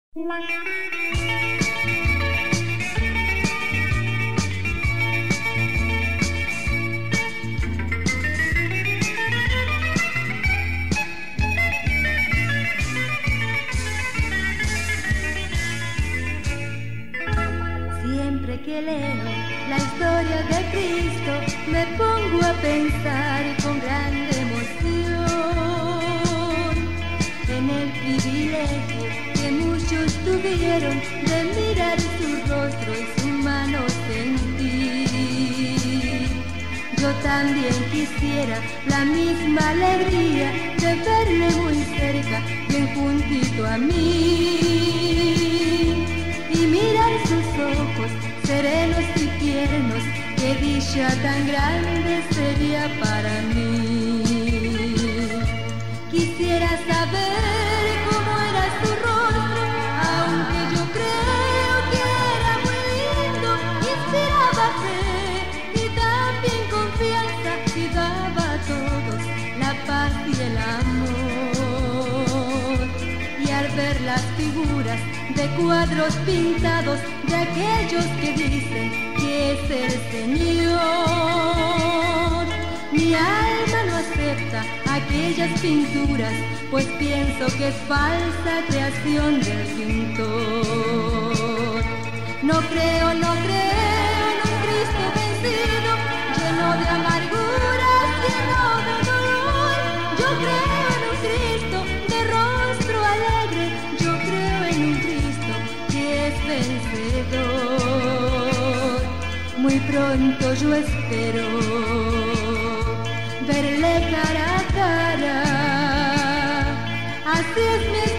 Siempre que leo la historia de Cristo me pongo a pensar con grande emoción en el privilegio que muchos tuvieron de mirar su rostro y su mano sentir. Yo también quisiera la misma alegría de verle muy cerca, bien juntito a mí, y mirar sus ojos serenos y tiernos. Qué dicha tan grande sería para mí. Quisiera saber cómo era su rostro, aunque yo creo que era muy lindo. Inspiraba fe y también confianza y daba a todos la paz y el amor. Y al ver las figuras de cuadros pintados de aquellos que dicen que es el Señor, mi alma no acepta aquellas pinturas, pues pienso que es falsa creación del pintor. No creo en un Cristo vencido, lleno de amarguras, lleno de dolor. Yo creo en un Cristo de rostro alegre, yo creo en un Cristo que es vencedor. Muy pronto yo espero verle cara a cara, así es mi